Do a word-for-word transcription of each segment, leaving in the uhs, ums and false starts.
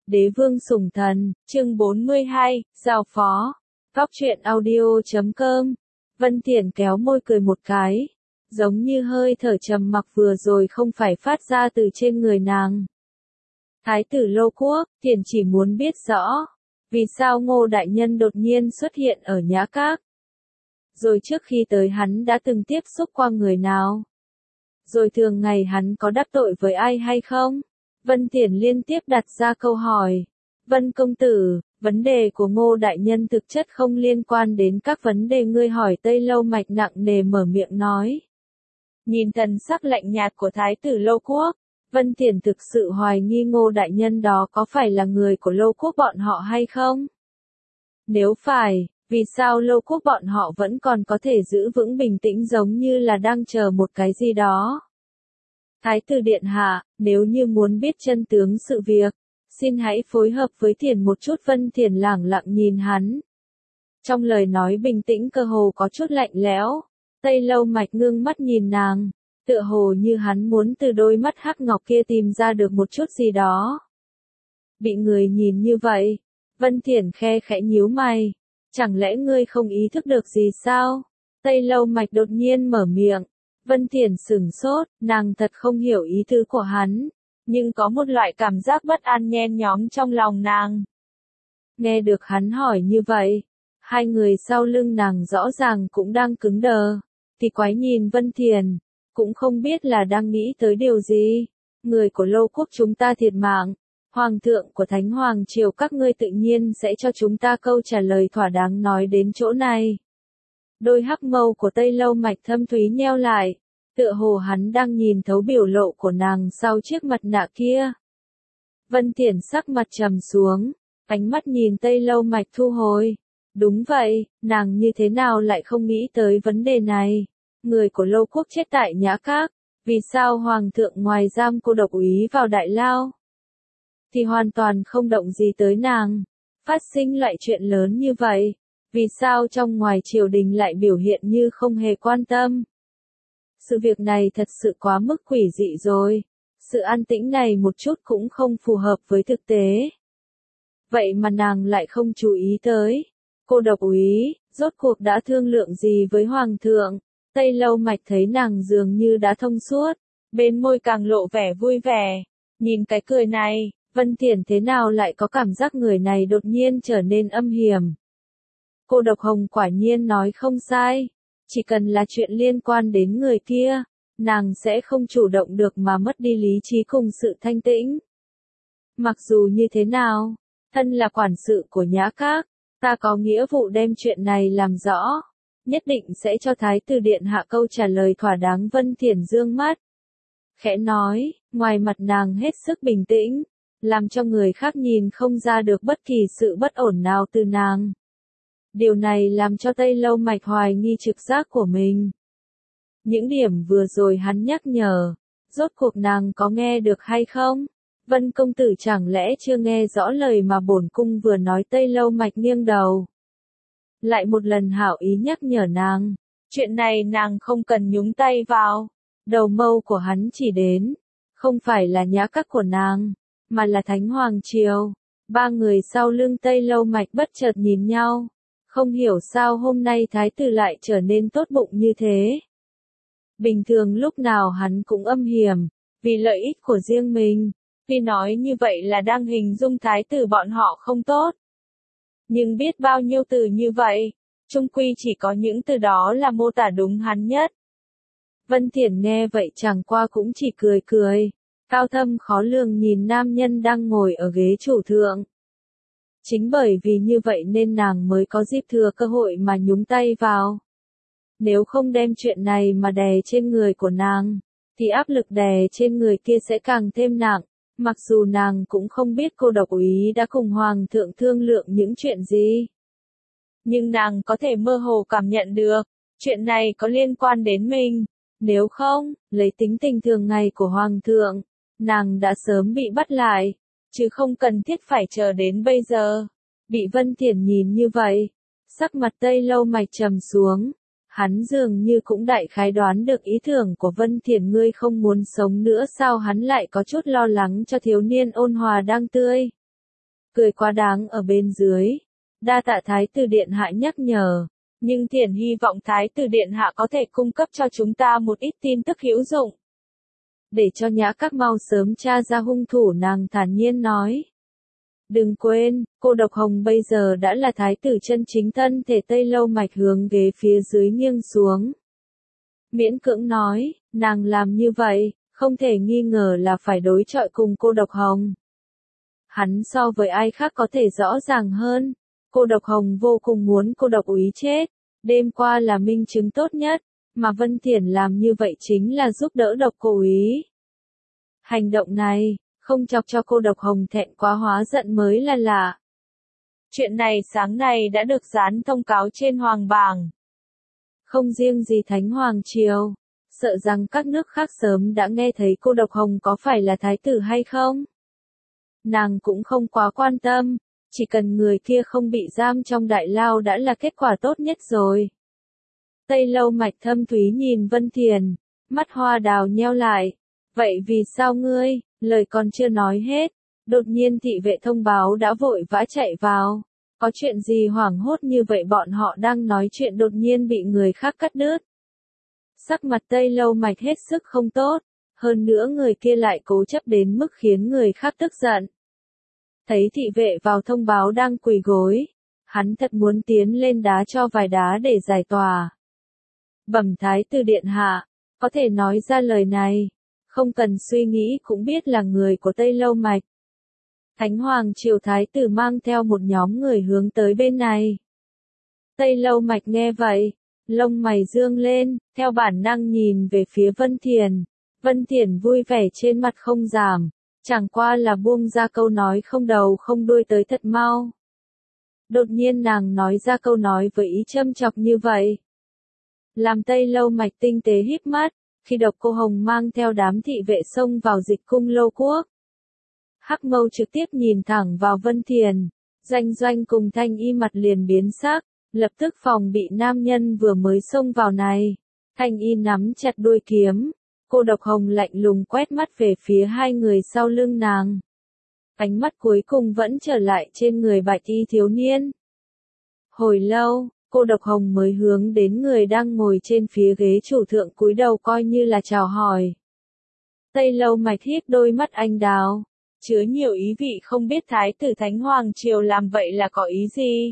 Đế vương sủng thần, chương bốn mươi hai, giao phó. Góc truyện audio chấm com. Vân Thiển kéo môi cười một cái, giống như hơi thở trầm mặc vừa rồi không phải phát ra từ trên người nàng. Thái tử Lô Quốc, Thiển chỉ muốn biết rõ, vì sao Ngô đại nhân đột nhiên xuất hiện ở Nhã Các. Rồi trước khi tới hắn đã từng tiếp xúc qua người nào? Rồi thường ngày hắn có đắc tội với ai hay không? Vân Thiển liên tiếp đặt ra câu hỏi. Vân công tử, vấn đề của Ngô đại nhân thực chất không liên quan đến các vấn đề ngươi hỏi. Tây Lâu Mạch nặng nề mở miệng nói. Nhìn thần sắc lạnh nhạt của Thái tử Lô Quốc, Vân Thiển thực sự hoài nghi Ngô đại nhân đó có phải là người của Lô Quốc bọn họ hay không? Nếu phải, vì sao Lô Quốc bọn họ vẫn còn có thể giữ vững bình tĩnh giống như là đang chờ một cái gì đó? Thái tử điện hạ, nếu như muốn biết chân tướng sự việc, xin hãy phối hợp với Thiển một chút. Vân Thiển lẳng lặng nhìn hắn. Trong lời nói bình tĩnh cơ hồ có chút lạnh lẽo. Tây Lâu Mạch ngưng mắt nhìn nàng, tựa hồ như hắn muốn từ đôi mắt hắc ngọc kia tìm ra được một chút gì đó. Bị người nhìn như vậy, Vân Thiển khe khẽ nhíu mày. Chẳng lẽ ngươi không ý thức được gì sao? Tây Lâu Mạch đột nhiên mở miệng. Vân Thiển sửng sốt, nàng thật không hiểu ý tứ của hắn, nhưng có một loại cảm giác bất an nhen nhóm trong lòng nàng. Nghe được hắn hỏi như vậy, hai người sau lưng nàng rõ ràng cũng đang cứng đờ, thì quái nhìn Vân Thiển, cũng không biết là đang nghĩ tới điều gì. Người của Lô Quốc chúng ta thiệt mạng, Hoàng thượng của Thánh Hoàng Triều các ngươi tự nhiên sẽ cho chúng ta câu trả lời thỏa đáng. Nói đến chỗ này, đôi hắc mâu của Tây Lâu Mạch thâm thúy nheo lại, tựa hồ hắn đang nhìn thấu biểu lộ của nàng sau chiếc mặt nạ kia. Vân Thiển sắc mặt trầm xuống, ánh mắt nhìn Tây Lâu Mạch thu hồi. Đúng vậy, nàng như thế nào lại không nghĩ tới vấn đề này? Người của Lô Quốc chết tại Nhã Các, vì sao Hoàng thượng ngoài giam cô độc úy vào đại lao thì hoàn toàn không động gì tới nàng? Phát sinh loại chuyện lớn như vậy, vì sao trong ngoài triều đình lại biểu hiện như không hề quan tâm? Sự việc này thật sự quá mức quỷ dị rồi. Sự an tĩnh này một chút cũng không phù hợp với thực tế. Vậy mà nàng lại không chú ý tới. Cô độc úy, rốt cuộc đã thương lượng gì với Hoàng thượng? Tây Lâu Mạch thấy nàng dường như đã thông suốt, bên môi càng lộ vẻ vui vẻ. Nhìn cái cười này, Vân Thiển thế nào lại có cảm giác người này đột nhiên trở nên âm hiểm. Cô độc hồng quả nhiên nói không sai. Chỉ cần là chuyện liên quan đến người kia, nàng sẽ không chủ động được mà mất đi lý trí cùng sự thanh tĩnh. Mặc dù như thế nào, thân là quản sự của Nhã Các, ta có nghĩa vụ đem chuyện này làm rõ. Nhất định sẽ cho Thái tử điện hạ câu trả lời thỏa đáng. Vân Thiển dương mắt, khẽ nói, ngoài mặt nàng hết sức bình tĩnh, làm cho người khác nhìn không ra được bất kỳ sự bất ổn nào từ nàng. Điều này làm cho Tây Lâu Mạch hoài nghi trực giác của mình. Những điểm vừa rồi hắn nhắc nhở, rốt cuộc nàng có nghe được hay không? Vân công tử chẳng lẽ chưa nghe rõ lời mà bổn cung vừa nói? Tây Lâu Mạch nghiêng đầu, lại một lần hảo ý nhắc nhở nàng. Chuyện này nàng không cần nhúng tay vào. Đầu mâu của hắn chỉ đến, không phải là Nhã Các của nàng, mà là Thánh Hoàng Triều. Ba người sau lưng Tây Lâu Mạch bất chợt nhìn nhau. Không hiểu sao hôm nay thái tử lại trở nên tốt bụng như thế. Bình thường lúc nào hắn cũng âm hiểm, vì lợi ích của riêng mình. Vì nói như vậy là đang hình dung thái tử bọn họ không tốt. Nhưng biết bao nhiêu từ như vậy, chung quy chỉ có những từ đó là mô tả đúng hắn nhất. Vân Thiển nghe vậy chẳng qua cũng chỉ cười cười, cao thâm khó lường nhìn nam nhân đang ngồi ở ghế chủ thượng. Chính bởi vì như vậy nên nàng mới có dịp thừa cơ hội mà nhúng tay vào. Nếu không đem chuyện này mà đè trên người của nàng, thì áp lực đè trên người kia sẽ càng thêm nặng. Mặc dù nàng cũng không biết cô độc úy đã cùng Hoàng thượng thương lượng những chuyện gì, nhưng nàng có thể mơ hồ cảm nhận được, chuyện này có liên quan đến mình. Nếu không, lấy tính tình thường ngày của Hoàng thượng, nàng đã sớm bị bắt lại, chứ không cần thiết phải chờ đến bây giờ. Bị Vân Thiển nhìn như vậy, sắc mặt Tây Lâu Mạch trầm xuống. Hắn dường như cũng đại khái đoán được ý tưởng của Vân Thiển. Ngươi không muốn sống nữa sao? Hắn lại có chút lo lắng cho thiếu niên ôn hòa đang tươi cười quá đáng ở bên dưới. Đa tạ Thái tử điện hạ nhắc nhở, nhưng thiển hy vọng Thái tử điện hạ có thể cung cấp cho chúng ta một ít tin tức hữu dụng. Để cho Nhã Các mau sớm tra ra hung thủ, nàng thản nhiên nói. Đừng quên, cô Độc Hồng bây giờ đã là thái tử chân chính, thân thể Tây Lâu Mạch hướng ghế phía dưới nghiêng xuống. Miễn cưỡng nói, nàng làm như vậy, không thể nghi ngờ là phải đối chọi cùng cô Độc Hồng. Hắn so với ai khác có thể rõ ràng hơn, cô Độc Hồng vô cùng muốn cô Độc Úy chết, đêm qua là minh chứng tốt nhất, mà Vân Thiển làm như vậy chính là giúp đỡ Độc Cô Úy. Hành động này, không chọc cho cô Độc Hồng thẹn quá hóa giận mới là lạ. Chuyện này sáng nay đã được dán thông cáo trên Hoàng bảng. Không riêng gì Thánh Hoàng Triều, sợ rằng các nước khác sớm đã nghe thấy cô Độc Hồng có phải là thái tử hay không. Nàng cũng không quá quan tâm, chỉ cần người kia không bị giam trong đại lao đã là kết quả tốt nhất rồi. Tây Lâu Mạch thâm thúy nhìn Vân Thiền, mắt hoa đào nheo lại. Vậy vì sao ngươi, lời còn chưa nói hết, đột nhiên thị vệ thông báo đã vội vã chạy vào. Có chuyện gì hoảng hốt như vậy, bọn họ đang nói chuyện đột nhiên bị người khác cắt đứt. Sắc mặt Tây Lâu Mạch hết sức không tốt, hơn nữa người kia lại cố chấp đến mức khiến người khác tức giận. Thấy thị vệ vào thông báo đang quỳ gối, hắn thật muốn tiến lên đá cho vài đá để giải tỏa. Bẩm Thái tử điện hạ, có thể nói ra lời này, không cần suy nghĩ cũng biết là người của Tây Lâu Mạch. Thánh Hoàng Triều Thái tử mang theo một nhóm người hướng tới bên này. Tây Lâu Mạch nghe vậy, lông mày dương lên, theo bản năng nhìn về phía Vân Thiền. Vân Thiền vui vẻ trên mặt không giảm, chẳng qua là buông ra câu nói không đầu không đuôi tới thật mau. Đột nhiên nàng nói ra câu nói với ý châm chọc như vậy, làm Tây Lâu Mạch tinh tế híp mắt. Khi Độc Cô Hồng mang theo đám thị vệ xông vào Dịch Cung Lô Quốc, Hắc Mâu trực tiếp nhìn thẳng vào Vân Thiền, Doanh Doanh cùng Thanh Y mặt liền biến sắc, lập tức phòng bị nam nhân vừa mới xông vào này. Thanh Y nắm chặt đuôi kiếm, cô Độc Hồng lạnh lùng quét mắt về phía hai người sau lưng nàng. Ánh mắt cuối cùng vẫn trở lại trên người bạch y thiếu niên. Hồi lâu, cô Độc Hồng mới hướng đến người đang ngồi trên phía ghế chủ thượng cúi đầu coi như là chào hỏi. Tây Lâu Mạch híp đôi mắt anh đào, chứa nhiều ý vị, không biết Thái tử Thánh Hoàng Triều làm vậy là có ý gì.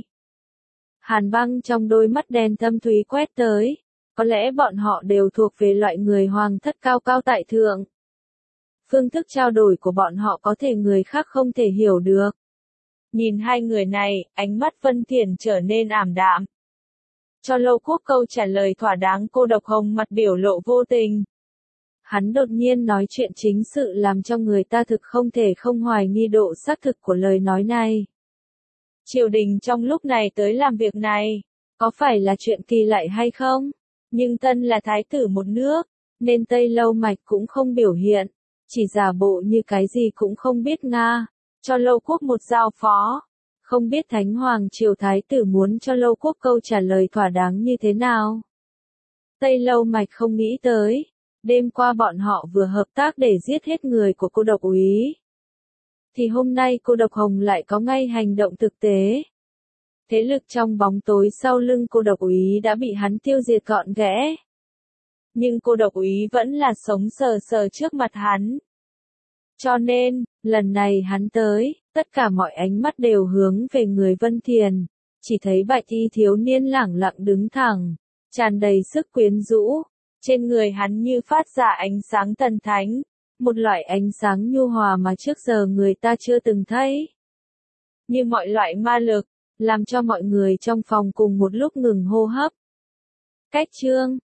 Hàn băng trong đôi mắt đen thâm thúy quét tới, có lẽ bọn họ đều thuộc về loại người hoàng thất cao cao tại thượng. Phương thức trao đổi của bọn họ có thể người khác không thể hiểu được. Nhìn hai người này, ánh mắt Vân Thiền trở nên ảm đạm. Cho Lâu Quốc câu trả lời thỏa đáng, cô Độc Hồng mặt biểu lộ vô tình. Hắn đột nhiên nói chuyện chính sự làm cho người ta thực không thể không hoài nghi độ xác thực của lời nói này. Triều đình trong lúc này tới làm việc này, có phải là chuyện kỳ lạ hay không? Nhưng thân là thái tử một nước, nên Tây Lâu Mạch cũng không biểu hiện, chỉ giả bộ như cái gì cũng không biết nga, cho Lâu Quốc một giao phó. Không biết Thánh Hoàng Triều Thái tử muốn cho Lâu Quốc câu trả lời thỏa đáng như thế nào? Tây Lâu Mạch không nghĩ tới, đêm qua bọn họ vừa hợp tác để giết hết người của cô Độc Úy. Thì hôm nay cô Độc Hồng lại có ngay hành động thực tế. Thế lực trong bóng tối sau lưng cô Độc Úy đã bị hắn tiêu diệt gọn ghẽ. Nhưng cô Độc Úy vẫn là sống sờ sờ trước mặt hắn. Cho nên, lần này hắn tới, tất cả mọi ánh mắt đều hướng về người Vân Thiền. Chỉ thấy bạch y thiếu niên lẳng lặng đứng thẳng, tràn đầy sức quyến rũ. Trên người hắn như phát ra ánh sáng thần thánh, một loại ánh sáng nhu hòa mà trước giờ người ta chưa từng thấy. Như mọi loại ma lực, làm cho mọi người trong phòng cùng một lúc ngừng hô hấp. Cách chương